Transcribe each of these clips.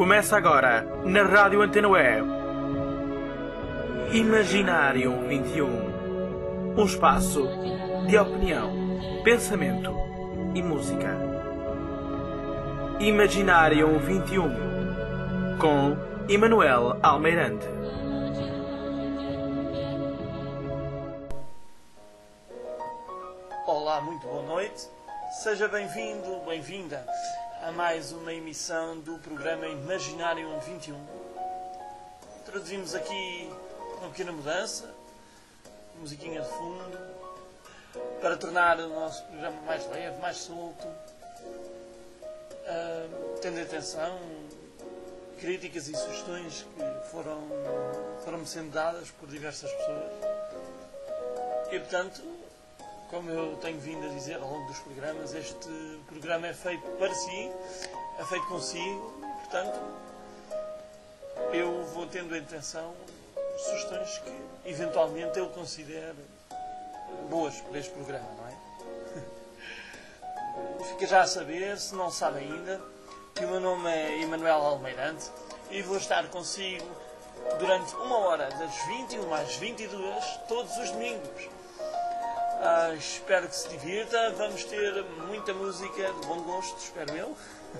Começa agora, na Rádio Antena Web, Imaginário 21. Um espaço de opinião, pensamento e música. Imaginário 21, com Emanuel Almeirante. Olá, muito boa noite. Seja bem-vindo, bem-vinda a mais uma emissão do programa Imaginário 21. Traduzimos aqui uma pequena mudança, musiquinha de fundo, para tornar o nosso programa mais leve, mais solto, tendo atenção, críticas e sugestões que foram-me sendo dadas por diversas pessoas. E, portanto, como eu tenho vindo a dizer ao longo dos programas, este programa é feito para si, é feito consigo, e, portanto, eu vou tendo em atenção sugestões que, eventualmente, eu considero boas para este programa, não é? Fica já a saber, se não sabe ainda, que o meu nome é Emanuel Almeirante e vou estar consigo durante uma hora, das 21 às 22, todos os domingos. Espero que se divirta, vamos ter muita música de bom gosto, espero eu.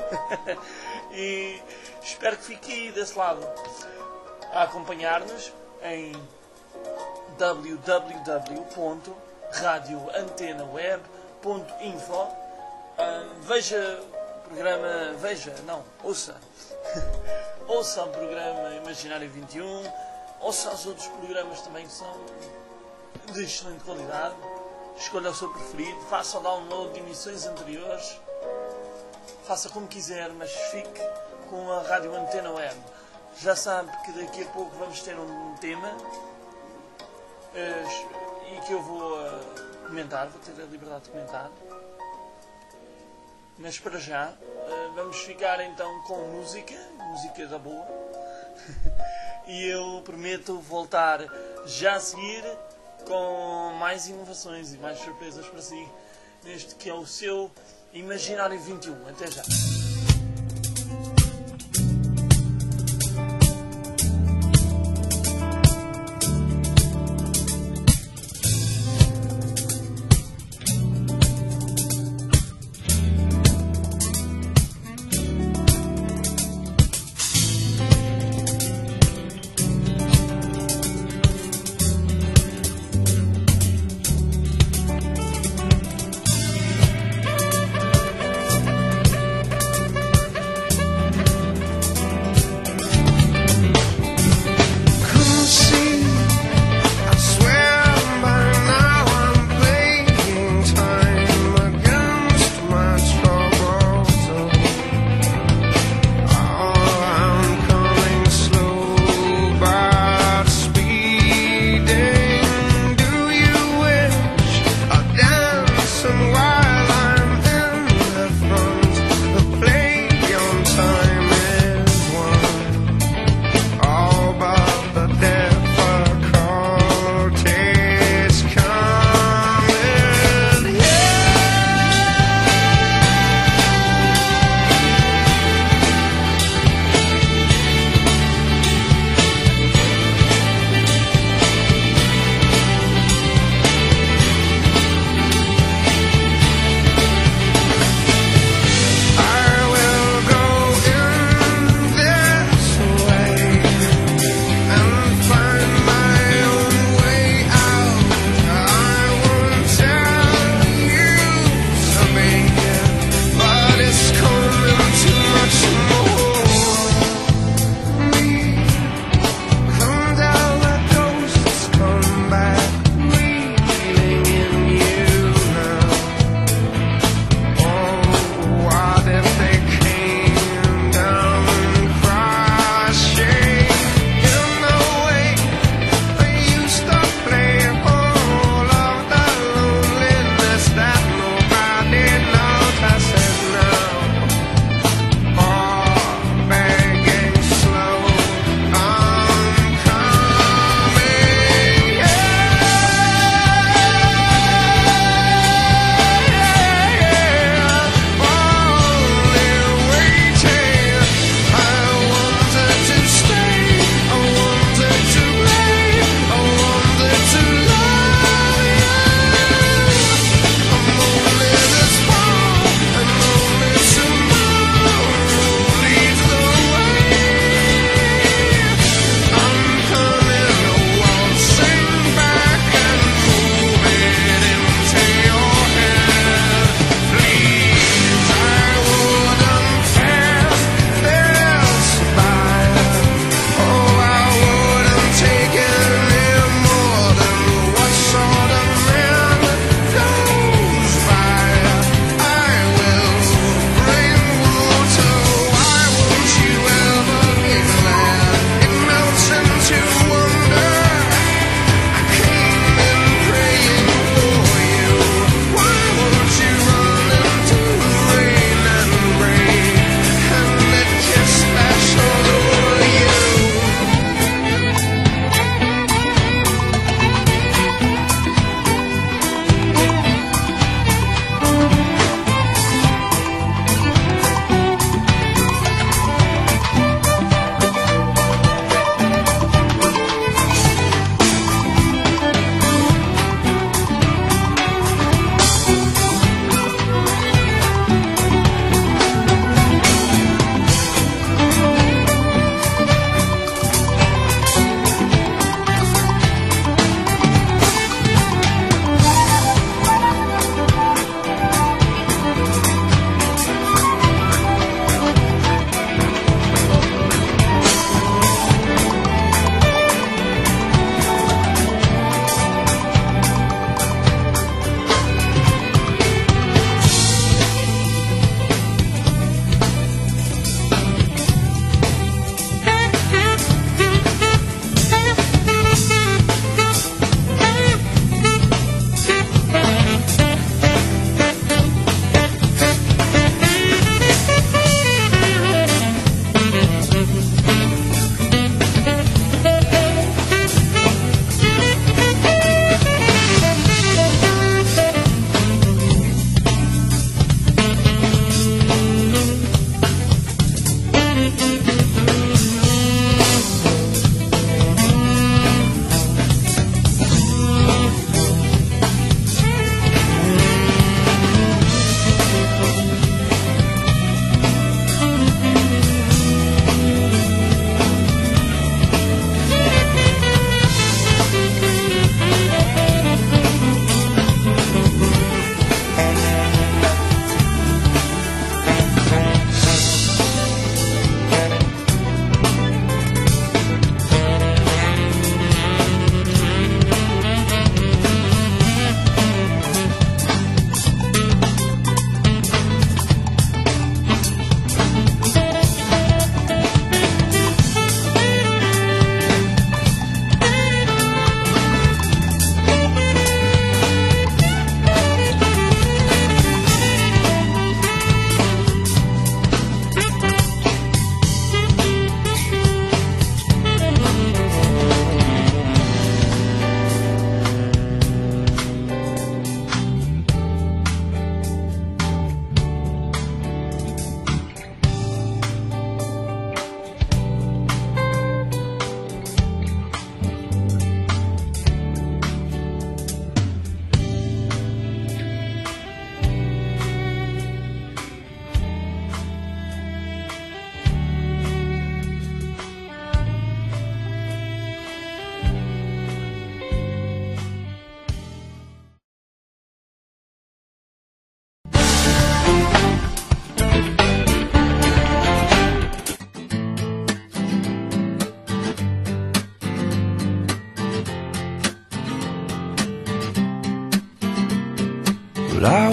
E espero que fique desse lado a acompanhar-nos em www.radioantenaweb.info. Ouça o programa Imaginário 21, ouça os outros programas também que são de excelente qualidade. Escolha o seu preferido, faça o download de emissões anteriores, faça como quiser, mas fique com a Rádio Antena Web. Já sabe que daqui a pouco vamos ter um tema e que eu vou comentar, vou ter a liberdade de comentar. Mas para já, vamos ficar então com música da boa. E eu prometo voltar já a seguir com mais inovações e mais surpresas para si, neste que é o seu Imaginário 21. Até já!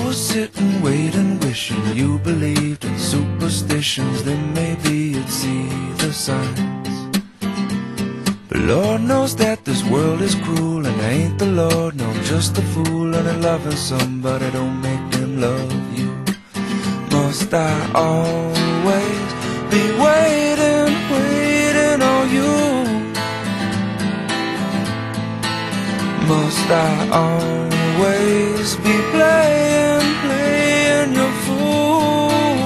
was sitting, waiting, wishing you believed in superstitions, then maybe you'd see the signs. But Lord knows that this world is cruel, and I ain't the Lord, no, I'm just a fool. And loving somebody don't make them love you. Must I always be waiting, waiting on you? Must I always be playing, playing your fool?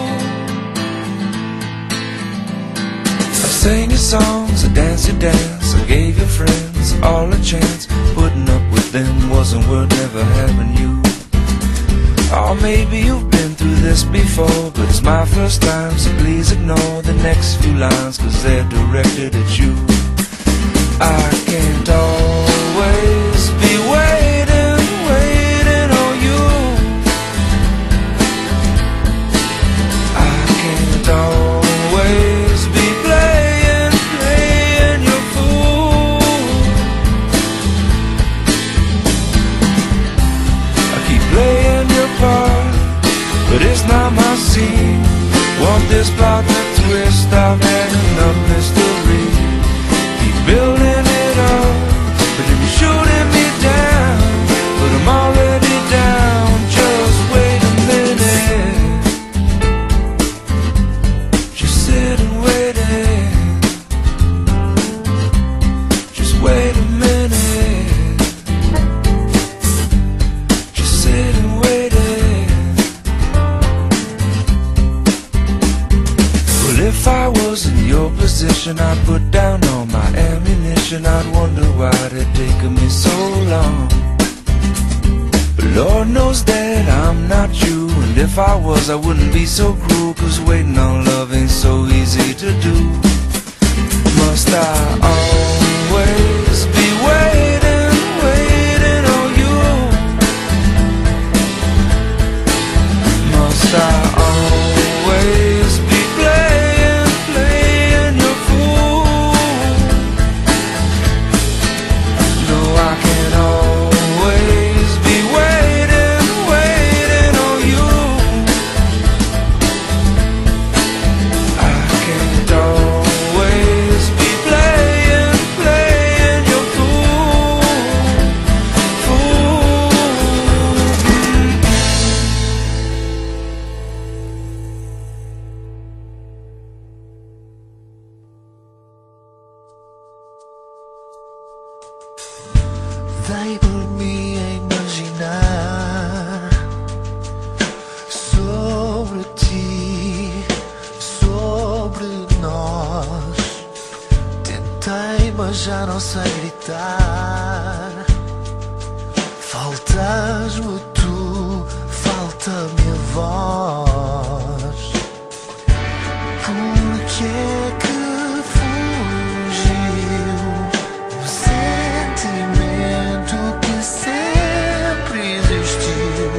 I sang your songs, I danced your dance, I gave your friends all a chance. Putting up with them wasn't worth never having you. Or maybe you've been through this before, but it's my first time, so please ignore the next few lines, 'cause they're directed at you. I can't always be waiting, waiting on you. I can't always be playing, playing your fool. I keep playing your part, but it's not my scene. Want this plot to twist, I've had enough mystery. Keep building it up, but then you're shooting me down. But I'm already down, just wait a minute. Just sit and wait it. Just wait a minute. Just sit and wait it. Well, if I was in your position, I'd put down all my ammunition. I'd wonder why it taken me so long. But Lord knows that I'm not you, and if I was, I wouldn't be so cruel, 'cause waiting on love ain't so easy to do. Must I always be waiting, waiting on you? Must I always be playing, playing your fool? No, I can't always be waiting, waiting on you. I can't always be playing, playing your fool, fool. Dei por mim a imaginar sobre ti, sobre nós. Tentei, mas já não sei gritar. Faltas-me tu, falta-me a voz. Por que é que fugiu o sentimento que sempre existiu?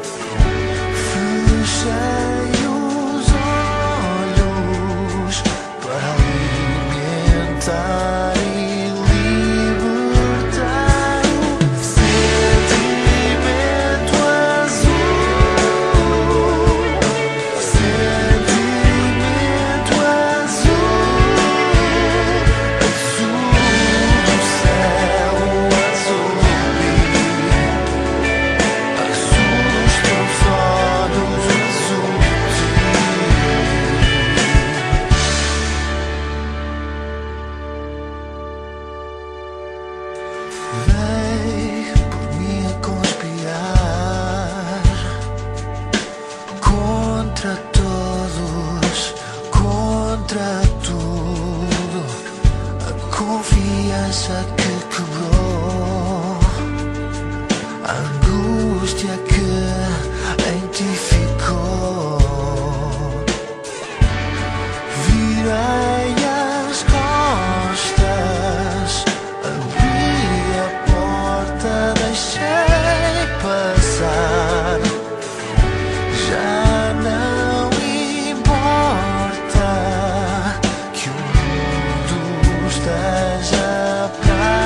Fechei os olhos para alimentar e libertar o sentimento azul. Sentimento azul, azul do céu, azul dos teus olhos azuis. Dei por mim a conspirar contra todos, contra tudo. A confiança que quebrou, a angústia que em ti ficou. Virei as costas, abri a porta, deixei passar. Já não importa que o mundo esteja pra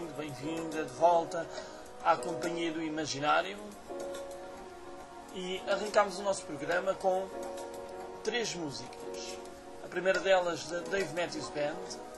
bem-vinda de volta à companhia do imaginário. E arrancámos o nosso programa com 3 músicas. A primeira delas da Dave Matthews Band,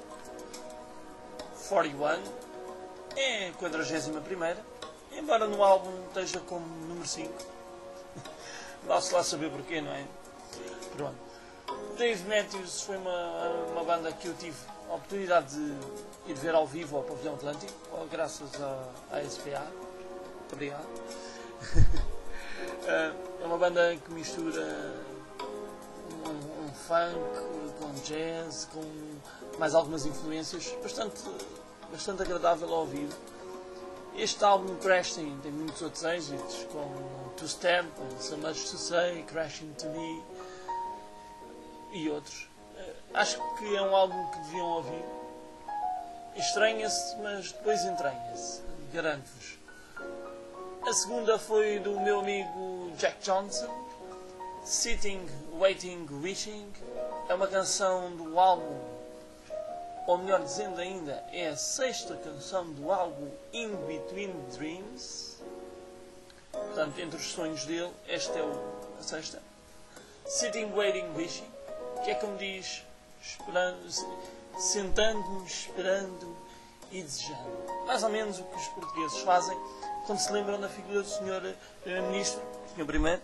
41, é a 41ª, embora no álbum esteja como número 5. Dá-se lá saber porquê, não é? Pronto. Dave Matthews foi uma banda que eu tive a oportunidade de ir ver ao vivo ao Pavilhão Atlântico, graças à SPA. Muito obrigado. É uma banda que mistura um funk com jazz, com mais algumas influências, bastante agradável ao ouvir. Este álbum Crashing tem muitos outros êxitos, como Two Step, So Much to Say, Crashing to Me e outros. Acho que é um álbum que deviam ouvir. Estranha-se, mas depois entranha-se, garanto-vos. A segunda foi do meu amigo Jack Johnson, Sitting, Waiting, Wishing. É uma canção do álbum, ou melhor dizendo ainda, é a 6ª canção do álbum In Between Dreams. Portanto, entre os sonhos dele, esta é a 6ª. Sitting, Waiting, Wishing, que é como diz, sentando-me, esperando e desejando. Mais ou menos o que os portugueses fazem quando se lembram da figura do Sr. Primeiro-Ministro, Sr. Primeiro.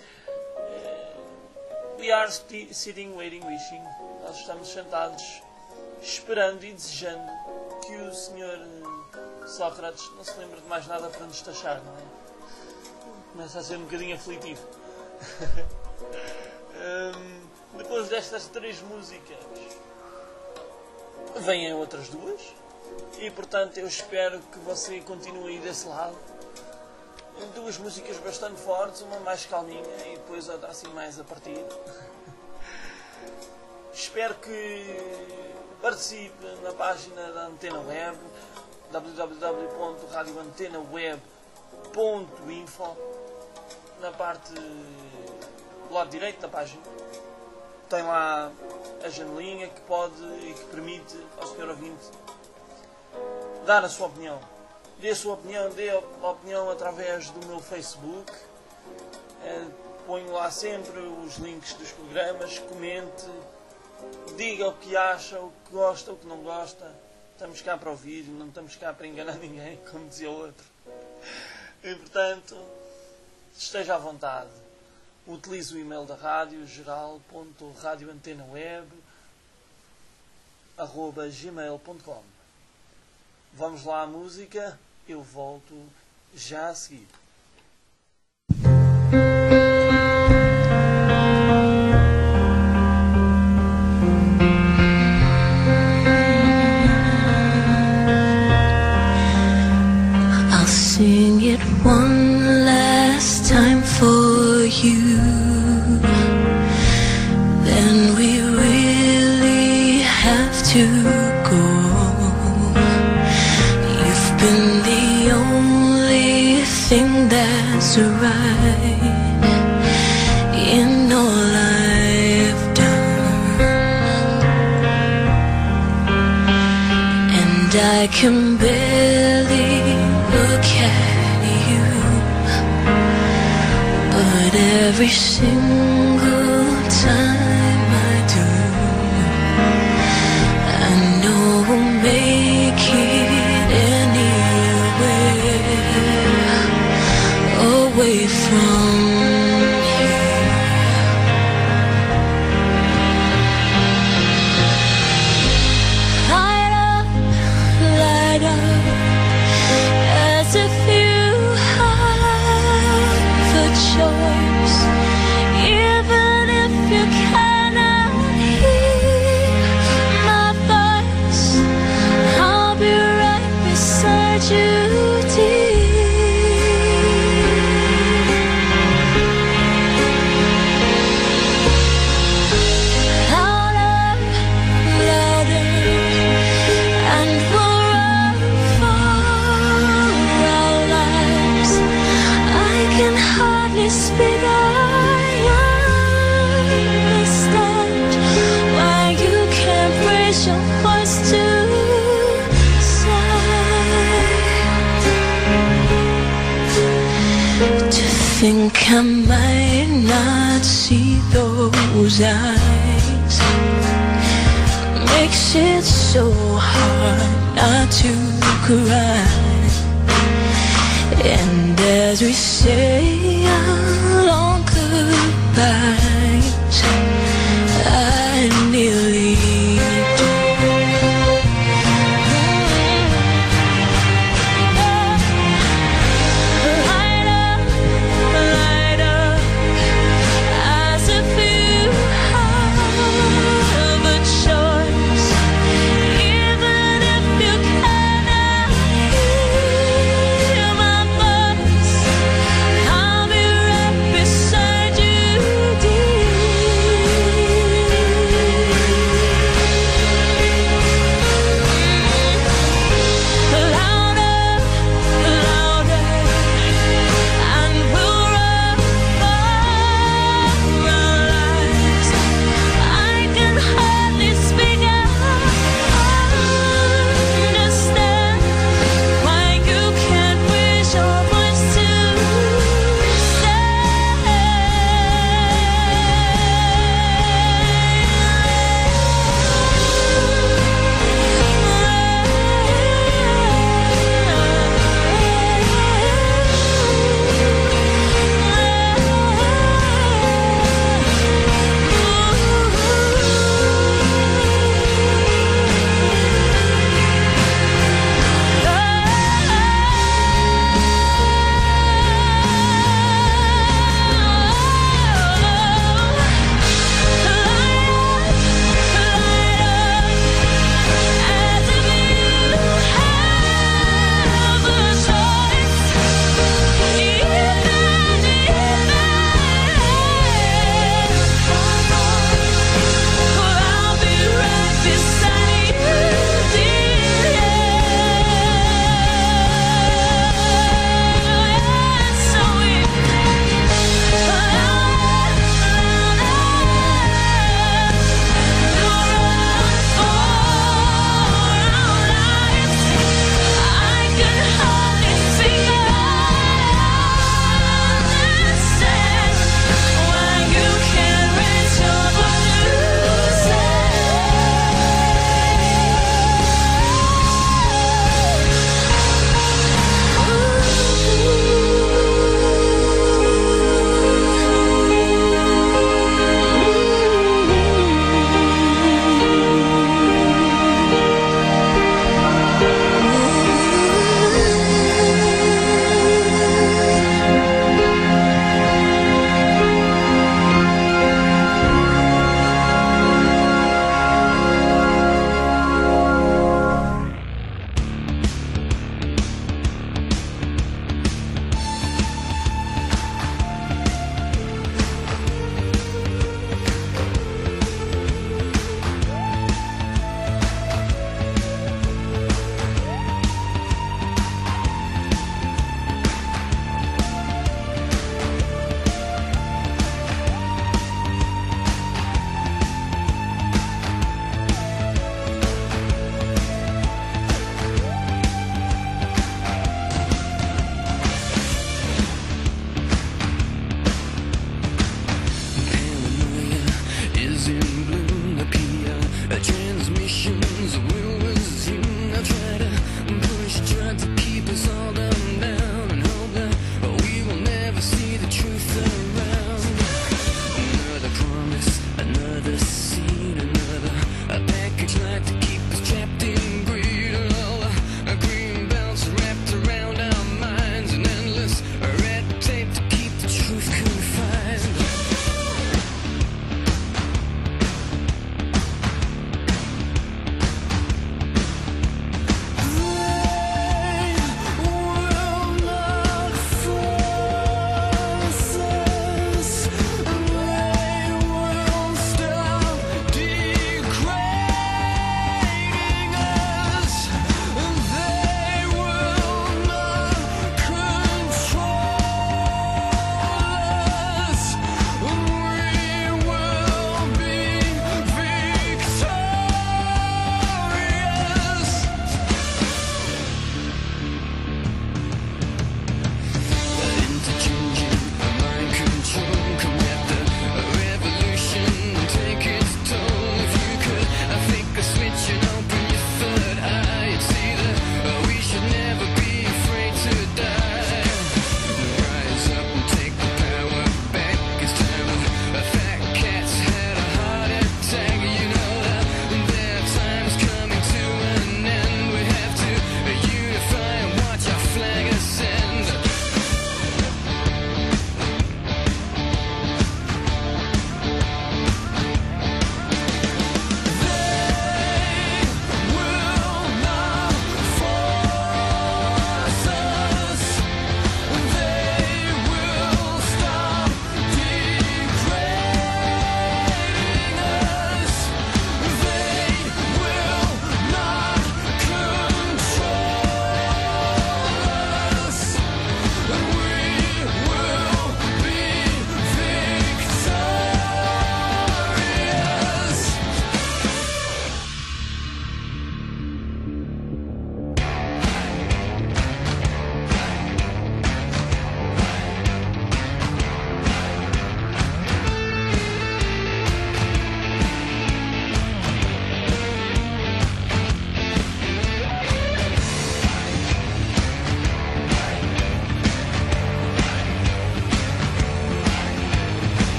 We are sitting, waiting, wishing. Nós estamos sentados, esperando e desejando que o Sr. Sócrates não se lembre de mais nada para nos taxar, não é? Começa a ser um bocadinho aflitivo. Depois destas 3 músicas, vêm outras 2. E portanto eu espero que você continue aí desse lado. 2 músicas bastante fortes, uma mais calminha e depois outra assim mais a partir. Espero que participe na página da Antena Web, www.radioantenaweb.info. Na parte do lado direito da página tem lá a janelinha que pode e que permite ao Sr. ouvinte dar a sua opinião. Dê a sua opinião, dê a opinião através do meu Facebook. Ponho lá sempre os links dos programas, comente, diga o que acha, o que gosta, o que não gosta. Estamos cá para ouvir, não estamos cá para enganar ninguém, como dizia o outro. E portanto, esteja à vontade. Utilize o e-mail da rádio, geral.radioantenaweb@gmail.com. Vamos lá à música, eu volto já a seguir. I'll sing it one last time for you. Then we really have to go. You've been the only thing that's right in all I've done, and I can barely look at you, but every single time I do, I know we'll make it anywhere away from here. Light up, as if you have a choice, even if you cannot hear my voice. I'll be right beside you, dear. Louder, louder, and forever our lives. I can hardly speak, I understand why you can't raise your voice to say think I might not see those eyes. Makes it so hard not to cry. And as we say our long goodbyes, I nearly do. Light up, as if you have a choice. Even if you cannot hear my voice, I'll be right beside you, dear.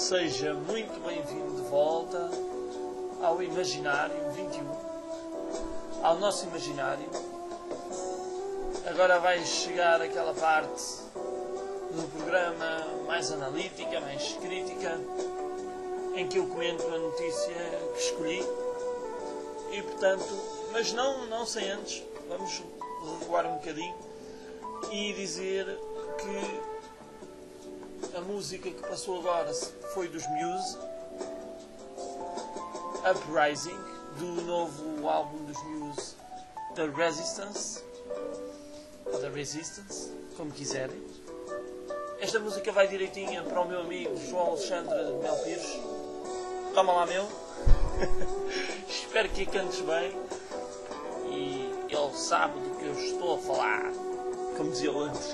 Seja muito bem-vindo de volta ao Imaginário 21, ao nosso imaginário. Agora vai chegar aquela parte do programa mais analítica, mais crítica, em que eu comento a notícia que escolhi e, portanto, mas não sem antes, vamos recuar um bocadinho e dizer que a música que passou agora foi dos Muse, Uprising, do novo álbum dos Muse, The Resistance, ou The Resistance, como quiserem. Esta música vai direitinha para o meu amigo João Alexandre Mel Pires. Toma lá, meu. Espero que a cantes bem. E ele sabe do que eu estou a falar, como dizia o antes.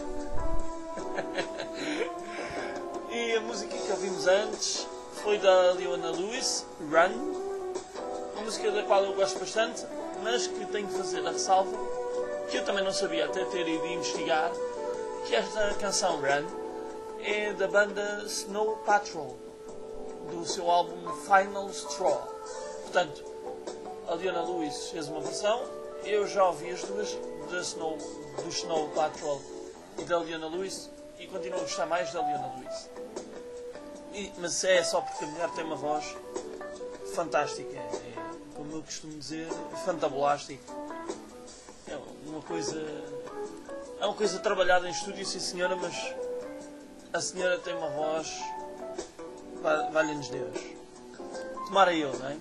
E a música que ouvimos antes foi da Leona Lewis, Run. Uma música da qual eu gosto bastante, mas que tenho que fazer a ressalva, que eu também não sabia até ter ido investigar, que esta canção Run é da banda Snow Patrol, do seu álbum Final Straw. Portanto, a Leona Lewis fez uma versão, eu já ouvi as duas, do Snow Patrol e da Leona Lewis, e continuo a gostar mais da Leona Lewis. Mas é só porque a mulher tem uma voz fantástica, é, como eu costumo dizer, fantabulástica. É uma coisa trabalhada em estúdio, sim senhora, mas a senhora tem uma voz, valha-nos Deus. Tomara eu, não é?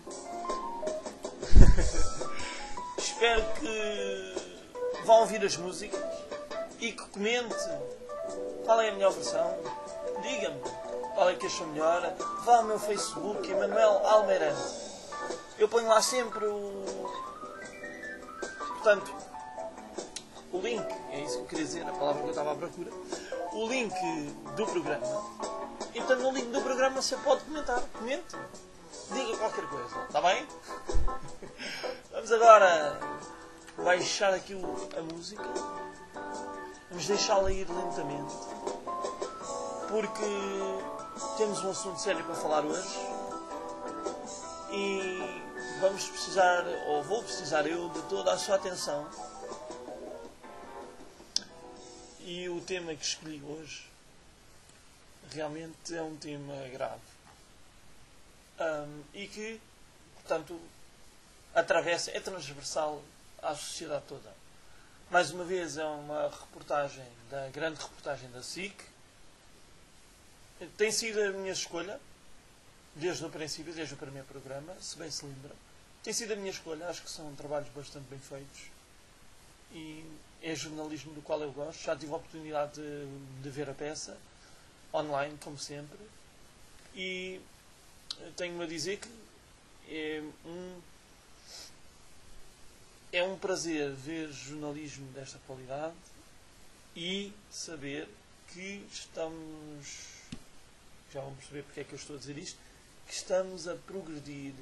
Espero que vão ouvir as músicas e que comentem qual é a melhor versão. Diga-me qual é que achou melhor. Vá ao meu Facebook, Emanuel Almeirante. Eu ponho lá sempre portanto, o link, é isso que eu queria dizer, a palavra que eu estava à procura, o link do programa. E portanto no link do programa você pode comentar, comente, diga qualquer coisa, está bem? Vamos agora baixar aqui a música, vamos deixá-la ir lentamente, porque temos um assunto sério para falar hoje e vamos precisar, ou vou precisar eu, de toda a sua atenção. E o tema que escolhi hoje realmente é um tema grave e que, portanto, atravessa, é transversal à sociedade toda. Mais uma vez é uma reportagem, grande reportagem da SIC. Tem sido a minha escolha desde o princípio, desde o primeiro programa, se bem se lembra. Tem sido a minha escolha, acho que são trabalhos bastante bem feitos e é jornalismo do qual eu gosto. Já tive a oportunidade de ver a peça online, como sempre, e tenho-me a dizer que é um prazer ver jornalismo desta qualidade e saber que estamos, já vão perceber porque é que eu estou a dizer isto, que estamos a progredir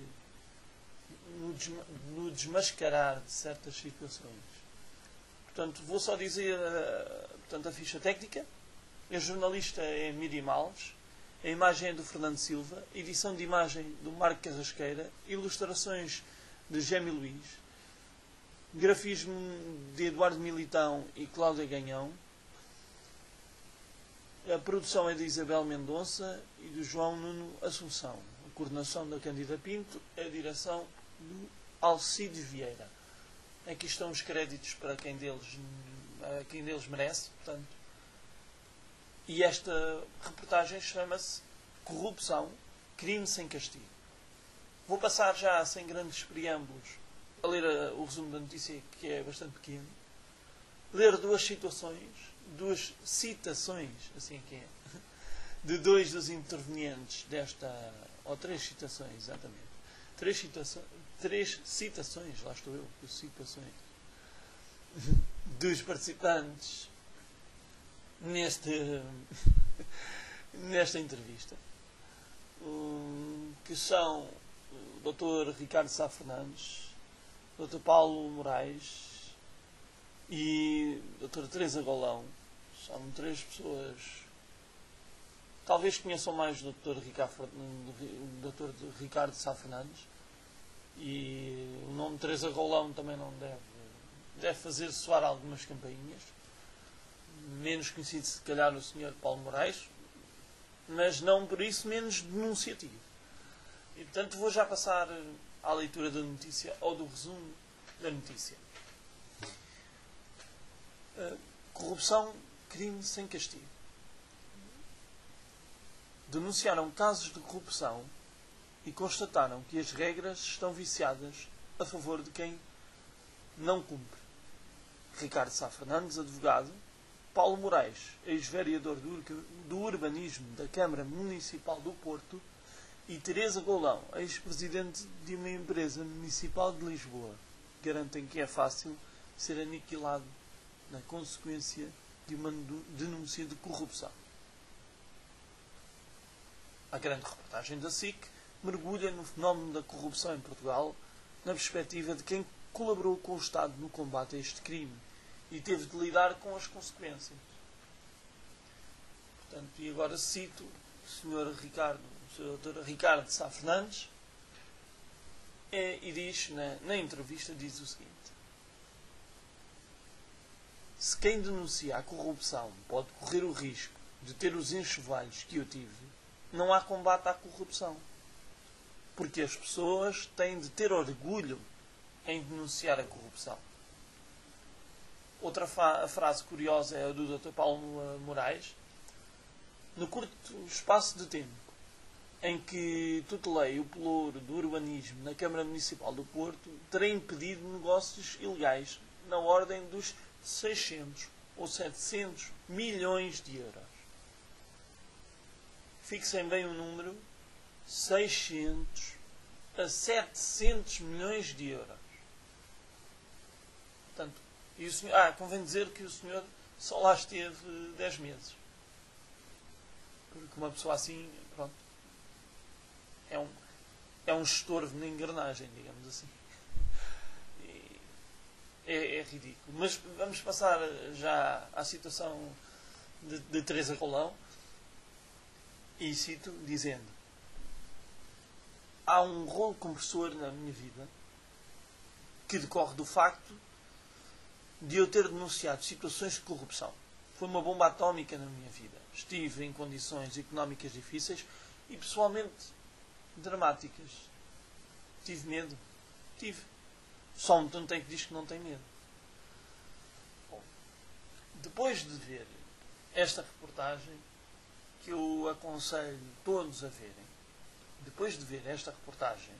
no desmascarar de certas situações. Portanto, vou só dizer portanto, a ficha técnica. A jornalista é Miriam Alves, a imagem é do Fernando Silva, edição de imagem do Marco Carrasqueira, ilustrações de Jémio Luís, grafismo de Eduardo Militão e Cláudia Ganhão, a produção é de Isabel Mendonça e do João Nuno Assunção, a coordenação da Cândida Pinto, a direção do Alcides Vieira. Aqui estão os créditos para quem deles merece, portanto. E esta reportagem chama-se Corrupção, Crime sem Castigo. Vou passar já, sem grandes preâmbulos, a ler o resumo da notícia, que é bastante pequeno. Ler duas citações, assim que é, de dois dos intervenientes desta, ou três citações, exatamente. Três citações, lá estou eu, citações, dos participantes nesta entrevista, que são o Dr. Ricardo Sá Fernandes, o Dr. Paulo Moraes e a Dra. Teresa Golão. São três pessoas talvez conheçam mais o Dr. Ricardo Sá Fernandes, e o nome de Teresa Golão também não deve fazer soar algumas campainhas. Menos conhecido, se calhar, o Sr. Paulo Moraes, mas não por isso menos denunciativo. E, portanto, vou já passar à leitura da notícia, ou do resumo da notícia. Corrupção, crime sem castigo. Denunciaram casos de corrupção e constataram que as regras estão viciadas a favor de quem não cumpre. Ricardo Sá Fernandes, advogado; Paulo Moraes, ex-vereador do urbanismo da Câmara Municipal do Porto; e Teresa Golão, ex-presidente de uma empresa municipal de Lisboa, garantem que é fácil ser aniquilado na consequência de uma denúncia de corrupção. A grande reportagem da SIC mergulha no fenómeno da corrupção em Portugal na perspectiva de quem colaborou com o Estado no combate a este crime e teve de lidar com as consequências. Portanto, e agora cito o Sr. Dr. Ricardo Sá Fernandes, e diz, na entrevista, diz o seguinte: se quem denuncia a corrupção pode correr o risco de ter os enxovalhos que eu tive, não há combate à corrupção. Porque as pessoas têm de ter orgulho em denunciar a corrupção. Outra frase curiosa é a do Dr. Paulo Moraes. No curto espaço de tempo em que tutelei o pelouro do urbanismo na Câmara Municipal do Porto, terei impedido negócios ilegais na ordem dos 600 ou 700 milhões de euros. Fixem bem o número: 600 a 700 milhões de euros. Portanto, e o senhor, convém dizer que o senhor só lá esteve 10 meses. Porque uma pessoa assim, pronto, é um estorvo na engrenagem, digamos assim. É ridículo. Mas vamos passar já à situação de Teresa Golão. E cito, dizendo: há um rolo compressor na minha vida que decorre do facto de eu ter denunciado situações de corrupção. Foi uma bomba atómica na minha vida. Estive em condições económicas difíceis e pessoalmente dramáticas. Tive medo. Tive. Só um tonto que diz que não tem medo. Bom, depois de ver esta reportagem, que eu aconselho todos a verem, depois de ver esta reportagem,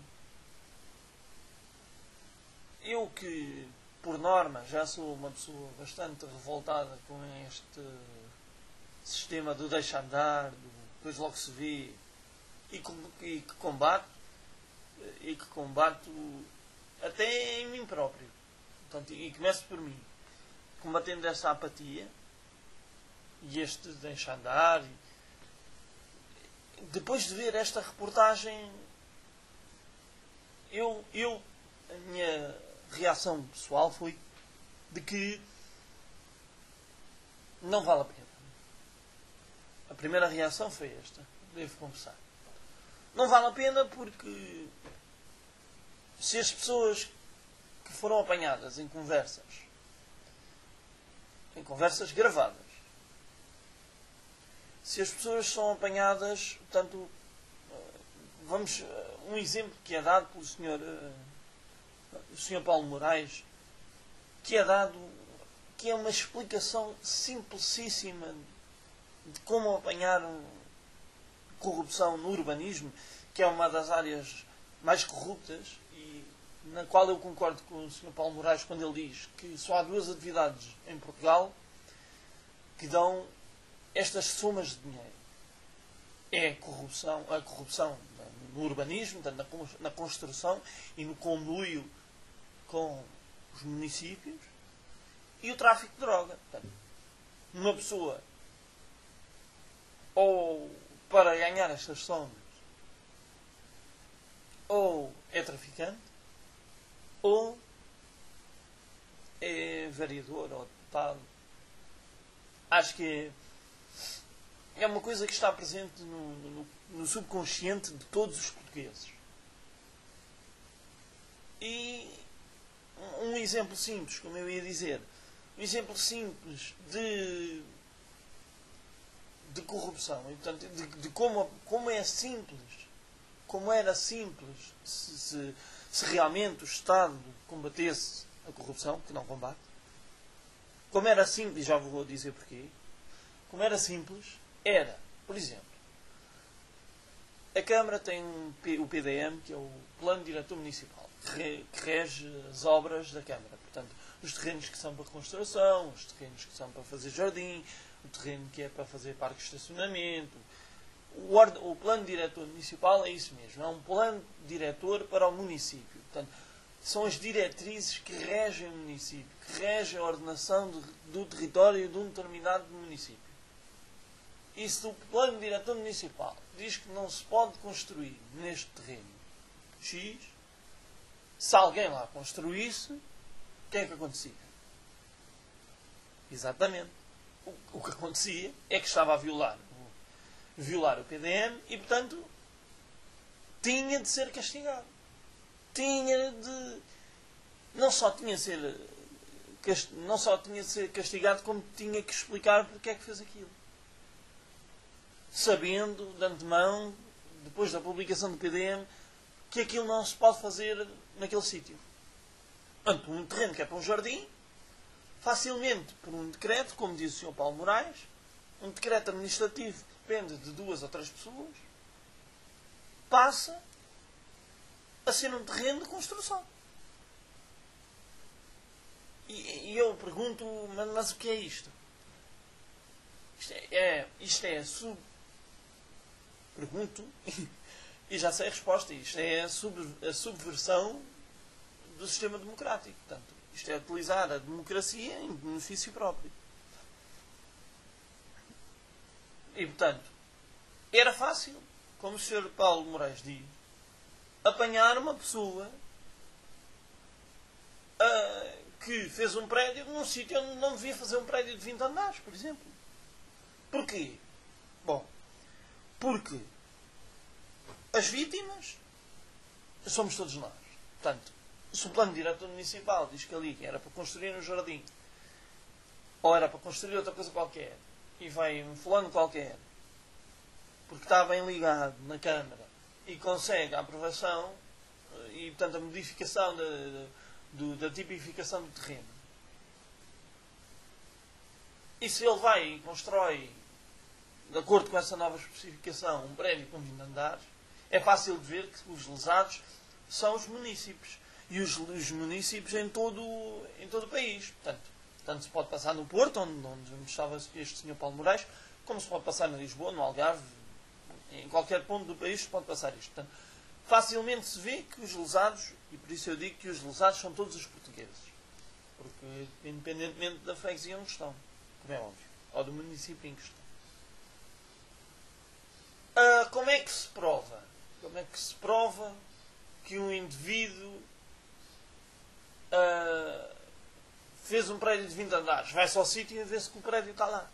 eu que, por norma, já sou uma pessoa bastante revoltada com este sistema do deixa andar, do depois logo se vê, e que combato até em mim próprio. Portanto, e começo por mim, combatendo esta apatia e este deixa andar. Depois de ver esta reportagem, a minha reação pessoal foi de que não vale a pena. A primeira reação foi esta, devo confessar. Não vale a pena porque se as pessoas que foram apanhadas em conversas gravadas, se as pessoas são apanhadas, portanto, um exemplo que é dado pelo Sr. Paulo Moraes, que é uma explicação simplicíssima de como apanhar corrupção no urbanismo, que é uma das áreas mais corruptas, e na qual eu concordo com o Sr. Paulo Moraes quando ele diz que só há duas atividades em Portugal que dão estas somas de dinheiro. É a corrupção no urbanismo, na construção e no conluio com os municípios, e o tráfico de droga. Portanto, uma pessoa, ou para ganhar estas somas, ou é traficante, ou é vereador ou deputado. Acho que é uma coisa que está presente no subconsciente de todos os portugueses. E um exemplo simples, como eu ia dizer, um exemplo simples de corrupção, e portanto de como é simples, como era simples se realmente o Estado combatesse a corrupção, que não combate, como era simples, já vou dizer porquê, como era simples, era, por exemplo, a Câmara tem o PDM, que é o Plano Diretor Municipal, que rege as obras da Câmara. Portanto, os terrenos que são para construção, os terrenos que são para fazer jardim, o terreno que é para fazer parque de estacionamento. O Plano Diretor Municipal é isso mesmo, é um plano diretor para o município. Portanto, são as diretrizes que regem o município, que regem a ordenação do território de um determinado município. E se o Plano Diretor Municipal diz que não se pode construir neste terreno X, se alguém lá construísse, o que é que acontecia? Exatamente. O que acontecia é que estava a violar o PDM e, portanto, tinha de ser castigado. Não só tinha de ser castigado, como tinha que explicar porque é que fez aquilo. Sabendo de antemão, depois da publicação do PDM, que aquilo não se pode fazer naquele sítio. Portanto, um terreno que é para um jardim, facilmente, por um decreto, como diz o Sr. Paulo Moraes, um decreto administrativo que depende de 2 ou 3 pessoas, passa a ser um terreno de construção. E eu pergunto, mas o que é isto? Pergunto, e já sei a resposta, isto é a subversão do sistema democrático. Portanto, isto é utilizar a democracia em benefício próprio. E, portanto, era fácil, como o Sr. Paulo Moraes diz, apanhar uma pessoa que fez um prédio num sítio onde não devia fazer um prédio de 20 andares, por exemplo. Porquê? Bom, porque as vítimas somos todos nós. Portanto, se o Plano Diretor Municipal diz que ali era para construir um jardim, ou era para construir outra coisa qualquer, e vem um fulano qualquer, porque está bem ligado na Câmara, e consegue a aprovação, e portanto a modificação da tipificação do terreno. E se ele vai e constrói, de acordo com essa nova especificação, um prédio com 20 andares, é fácil de ver que os lesados são os municípios. E os municípios em todo o país. Portanto, tanto se pode passar no Porto, onde estava este Sr. Paulo Moraes, como se pode passar na Lisboa, no Algarve, em qualquer ponto do país se pode passar isto. Portanto, facilmente se vê que os lesados, e por isso eu digo que os lesados são todos os portugueses. Porque, independentemente da freguesia onde estão, como é óbvio, ou do município em questão. Como é que se prova? Como é que se prova que um indivíduo fez um prédio de 20 andares? Vai-se ao sítio e vê-se que o prédio está lá.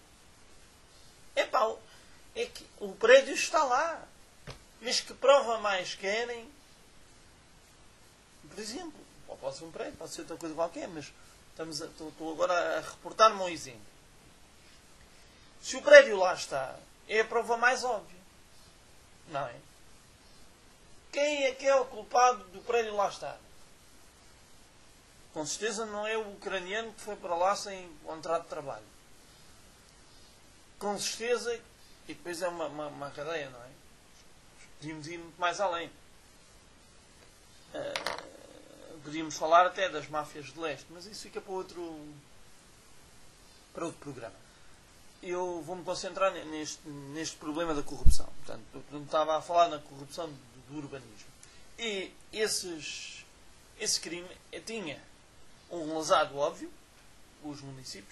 É que o prédio está lá. Mas que prova mais querem? Por exemplo, pode ser um prédio, pode ser outra coisa qualquer, mas estou agora a reportar-me um exemplo. Se o prédio lá está, é a prova mais óbvia. Não é? Quem é que é o culpado do prédio lá estar? Com certeza não é o ucraniano que foi para lá sem contrato de trabalho. Com certeza, e depois é uma cadeia, não é? Podíamos ir muito mais além. Podíamos falar até das máfias de leste, mas isso fica para outro programa. Eu vou-me concentrar neste problema da corrupção. Portanto, eu estava a falar na corrupção do urbanismo. E esse crime tinha um lesado óbvio, os municípios,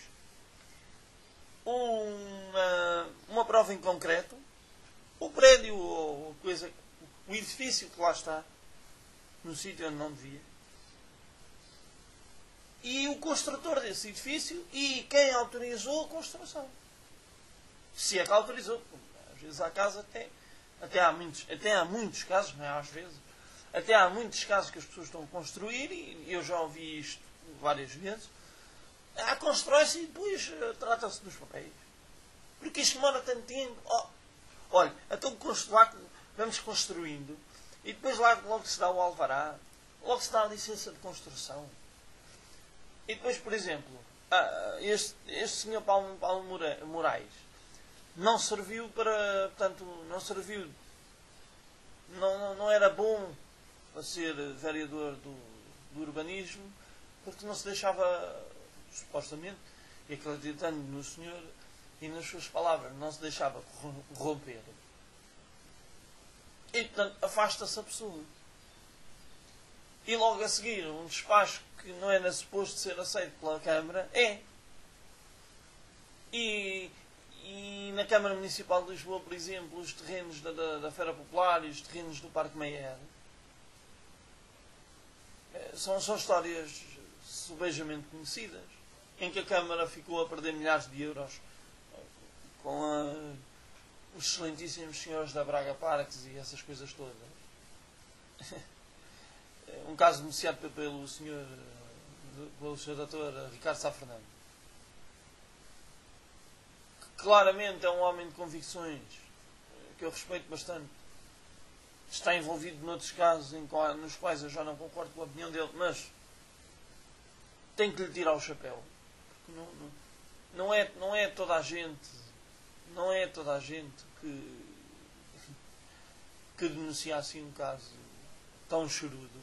uma prova em concreto, o prédio ou o edifício que lá está, no sítio onde não devia, e o construtor desse edifício e quem autorizou a construção. Se é que autorizou. Às vezes há casos até há muitos casos, não é às vezes, até há muitos casos que as pessoas estão a construir, e eu já ouvi isto várias vezes. Constrói-se e depois trata-se dos papéis. Porque isto demora tanto tempo. Olha, então vamos construindo, e depois logo se dá o alvará, logo se dá a licença de construção. E depois, por exemplo, este senhor Paulo Moraes não serviu para, portanto, não era bom para ser vereador do urbanismo, porque não se deixava, supostamente, e acreditando no senhor e nas suas palavras, não se deixava corromper. E, portanto, afasta-se a pessoa. E logo a seguir, um despacho que não era suposto ser aceito pela Câmara, é. E na Câmara Municipal de Lisboa, por exemplo, os terrenos da Feira Popular e os terrenos do Parque Meyer são histórias subejamente conhecidas, em que a Câmara ficou a perder milhares de euros com os excelentíssimos senhores da Braga Parques e essas coisas todas. Um caso denunciado pelo senhor doutor Ricardo Sá Fernando, que claramente é um homem de convicções, que eu respeito bastante. Está envolvido noutros casos nos quais eu já não concordo com a opinião dele, mas tenho que lhe tirar o chapéu. Porque não é toda a gente que denuncia assim um caso tão chorudo.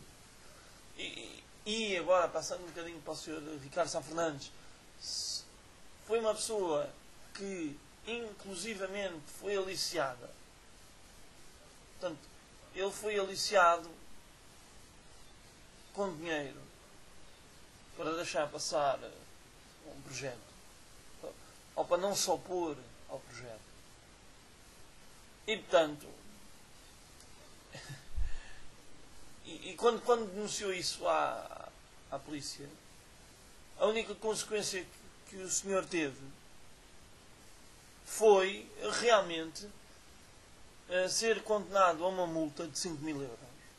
E agora, passando um bocadinho para o Sr. Ricardo Sá Fernandes, foi uma pessoa que inclusivamente foi aliciada. Portanto, ele foi aliciado com dinheiro para deixar passar um projeto, ou para não se opor ao projeto. E, portanto, e quando denunciou isso à polícia, a única consequência que o senhor teve foi realmente ser condenado a uma multa de 5.000 euros.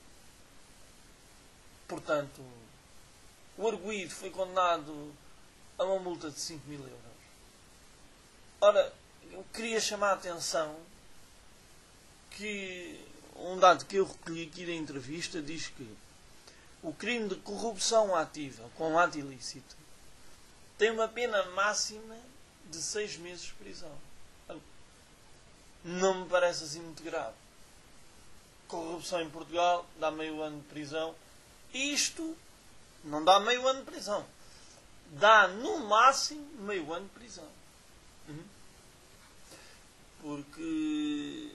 Portanto, o arguido foi condenado a uma multa de 5.000 euros. Ora, eu queria chamar a atenção que um dado que eu recolhi aqui da entrevista diz que o crime de corrupção ativa com ato ilícito tem uma pena máxima de 6 meses de prisão. Não me parece assim muito grave. Corrupção em Portugal dá meio ano de prisão. Isto não dá meio ano de prisão. Dá no máximo meio ano de prisão. Porque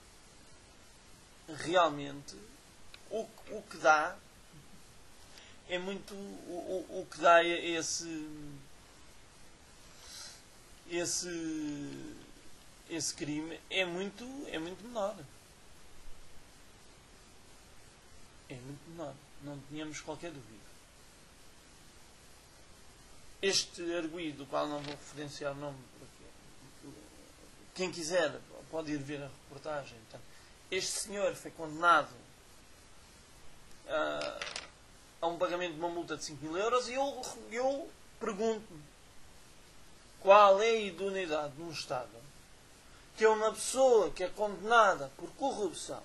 realmente o que dá é muito. O que dá é esse crime é muito menor. É muito menor. Não tínhamos qualquer dúvida. Este arguido, do qual não vou referenciar o nome, porque quem quiser pode ir ver a reportagem. Portanto, este senhor foi condenado a um pagamento de uma multa de 5.000 euros e eu pergunto-me qual é a idoneidade num Estado que é uma pessoa que é condenada por corrupção,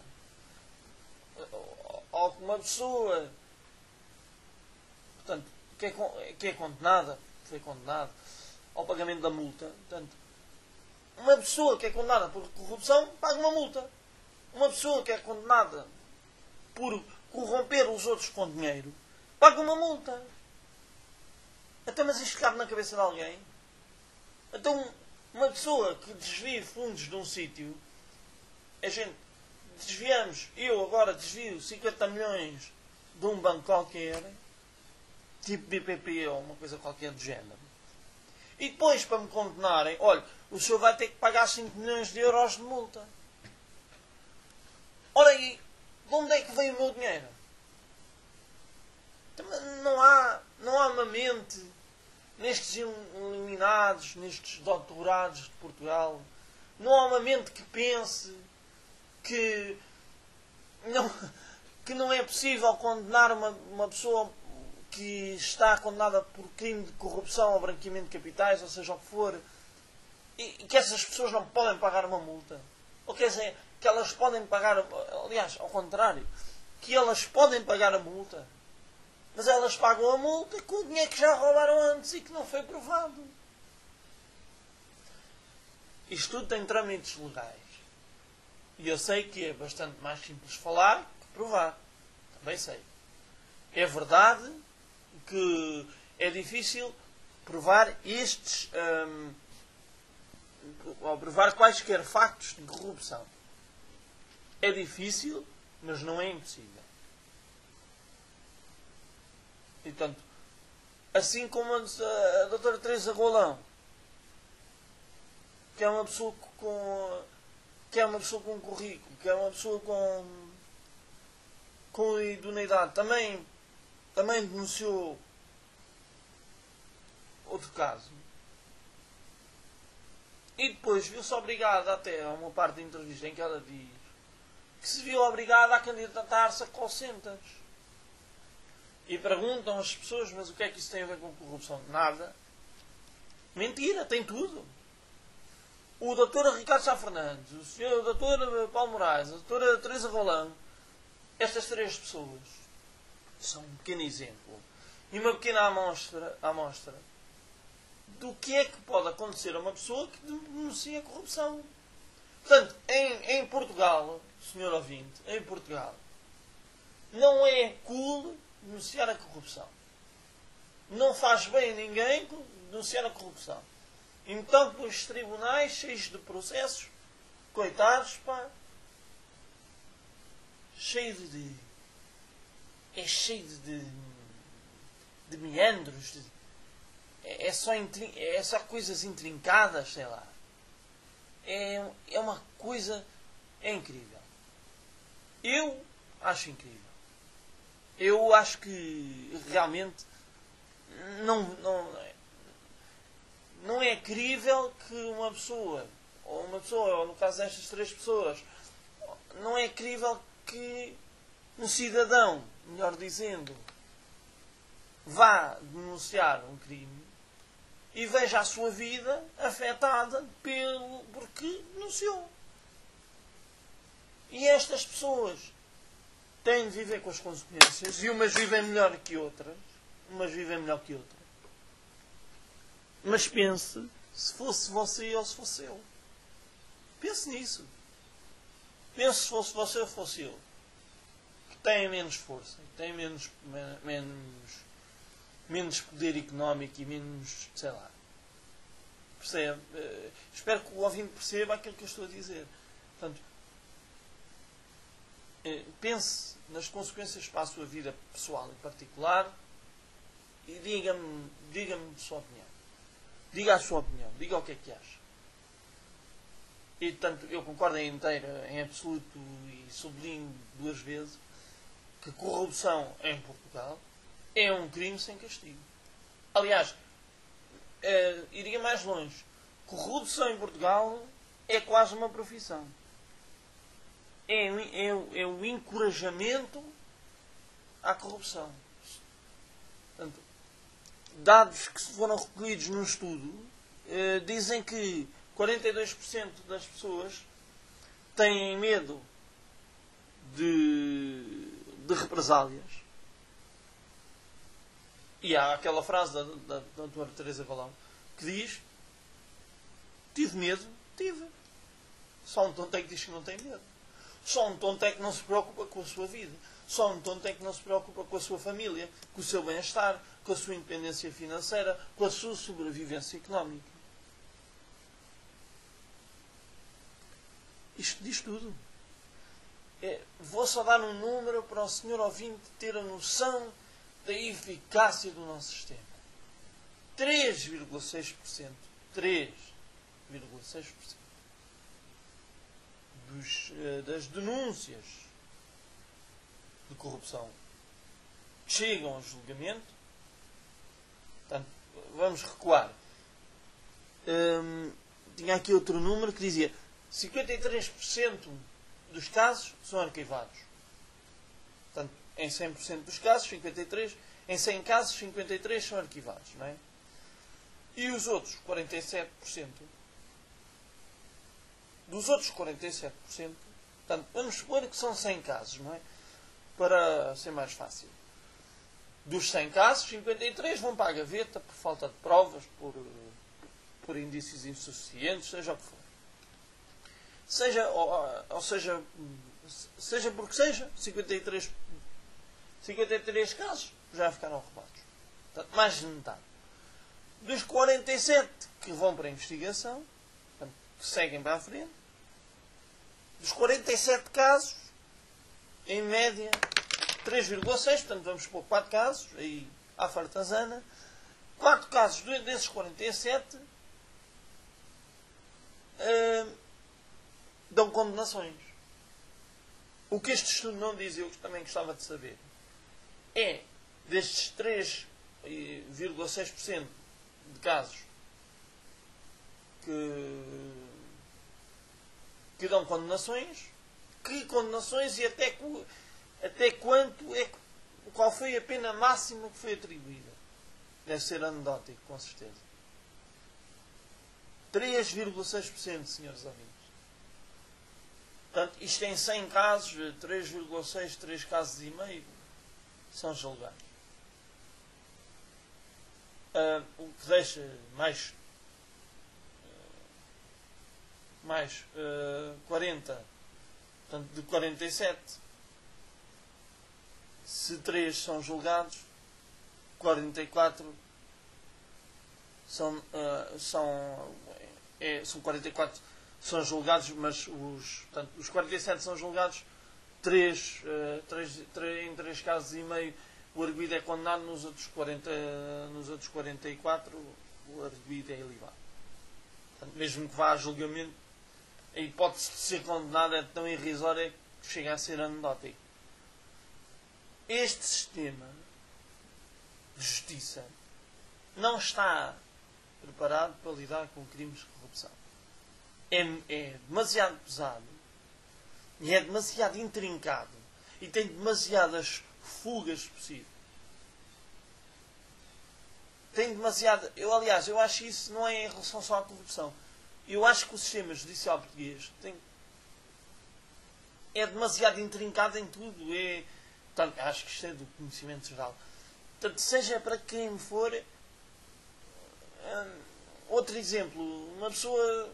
ou uma pessoa, portanto, que é condenada, foi condenado ao pagamento da multa. Portanto, uma pessoa que é condenada por corrupção paga uma multa. Uma pessoa que é condenada por corromper os outros com dinheiro paga uma multa. Até, mas isto cabe na cabeça de alguém? Então, uma pessoa que desvia fundos de um sítio, a gente desviamos, eu agora desvio 50 milhões de um banco qualquer, tipo BPP ou uma coisa qualquer do género, e depois, para me condenarem, olha, o senhor vai ter que pagar 5 milhões de euros de multa. Ora aí, de onde é que veio o meu dinheiro? Não há uma mente nestes eliminados, nestes doutorados de Portugal, Não há uma mente que pense que não é possível condenar uma pessoa que está condenada por crime de corrupção ou branqueamento de capitais, ou seja o que for, e que essas pessoas não podem pagar uma multa. Ou quer dizer, que elas podem pagar, aliás, ao contrário, que elas podem pagar a multa, mas elas pagam a multa com o dinheiro que já roubaram antes e que não foi provado. Isto tudo tem trâmites legais. E eu sei que é bastante mais simples falar que provar. Também sei. É verdade que é difícil provar ou provar quaisquer factos de corrupção. É difícil, mas não é impossível. E, portanto, assim como a doutora Teresa Rolão, que é uma pessoa com currículo, que é uma pessoa com idoneidade, também denunciou outro caso. E depois viu-se obrigada, até a uma parte da entrevista em que ela diz que se viu obrigada a candidatar-se a call centers. E perguntam as pessoas, mas o que é que isso tem a ver com corrupção? Nada. Mentira, tem tudo. O Dr. Ricardo Sá Fernandes, o Sr. Dr. Paulo Moraes, a Dra. Teresa Rolão, estas três pessoas são um pequeno exemplo e uma pequena amostra do que é que pode acontecer a uma pessoa que denuncia a corrupção. Portanto, em Portugal, senhor ouvinte, em Portugal, não é cool denunciar a corrupção. Não faz bem a ninguém denunciar a corrupção. Então, os tribunais cheios de processos, coitados, pá, cheio de meandros, é só coisas intrincadas, sei lá. É uma coisa, é incrível. Eu acho incrível. Eu acho que realmente não é crível que uma pessoa, ou no caso destas três pessoas, não é crível que um cidadão, melhor dizendo, vá denunciar um crime e veja a sua vida afetada porque denunciou. E estas pessoas têm de viver com as consequências, e umas vivem melhor que outras. Mas pense, se fosse você ou se fosse eu. Pense nisso. Pense se fosse você ou fosse eu. Que tem menos força, que tem menos poder económico e menos, sei lá. Percebe? Espero que o ouvinte perceba aquilo que eu estou a dizer. Portanto, pense nas consequências para a sua vida pessoal e particular e diga-me a sua opinião. Diga a sua opinião. Diga o que é que acha. E, portanto, eu concordo em inteiro, em absoluto, e sublinho 2 vezes, que corrupção em Portugal é um crime sem castigo. Aliás, iria mais longe. Corrupção em Portugal é quase uma profissão. É o encorajamento à corrupção. Portanto, dados que foram recolhidos num estudo dizem que 42% das pessoas têm medo de represálias. E há aquela frase da doutora Teresa Rolão que diz: tive medo, tive. Só um tonto é que diz que não tem medo. Só um tonto é que não se preocupa com a sua vida. Só um tonto é que não se preocupa com a sua família, com o seu bem-estar, com a sua independência financeira, com a sua sobrevivência económica. Isto diz tudo. Vou só dar um número para o senhor ouvinte ter a noção da eficácia do nosso sistema. 3,6% das denúncias de corrupção chegam ao julgamento. Portanto, vamos recuar. Tinha aqui outro número que dizia 53% dos casos são arquivados. Portanto, em 100% dos casos, 53%, em 100 casos, 53% são arquivados, não é? E os outros 47%, dos outros 47%, portanto, vamos supor que são 100 casos, não é? Para ser mais fácil. Dos 100 casos, 53 vão para a gaveta por falta de provas, por indícios insuficientes, seja o que for. Seja porque seja, 53 casos já ficaram arrumados. Portanto, mais de metade. Dos 47 que vão para a investigação, portanto, que seguem para a frente, dos 47 casos, em média, 3,6, portanto vamos pôr 4 casos, aí à fartazana, 4 casos desses 47 dão condenações. O que este estudo não diz, eu também gostava de saber, é destes 3,6% de casos que dão condenações, que condenações e até quanto qual foi a pena máxima que foi atribuída. Deve ser anedótico, com certeza. 3,6%, senhores ouvintes. Portanto, isto em 100 casos, 3,6, 3 casos e meio são julgados. O que deixa mais 40, portanto, de 47, se 3 são julgados, 44 são 44 são julgados, mas os 47 são julgados, em 3 casos e meio o arguido é condenado, nos outros 44 o arguido é ilibado. Portanto, mesmo que vá a julgamento, a hipótese de ser condenado é tão irrisória que chega a ser anedótico. Este sistema de justiça não está preparado para lidar com crimes de corrupção. É demasiado pesado e é demasiado intrincado e tem demasiadas fugas possíveis. Tem demasiada... Aliás, eu acho que isso não é em relação só à corrupção. Eu acho que o sistema judicial português é demasiado intrincado em tudo. Portanto, acho que isto é do conhecimento geral. Portanto, seja para quem for... outro exemplo. Uma pessoa...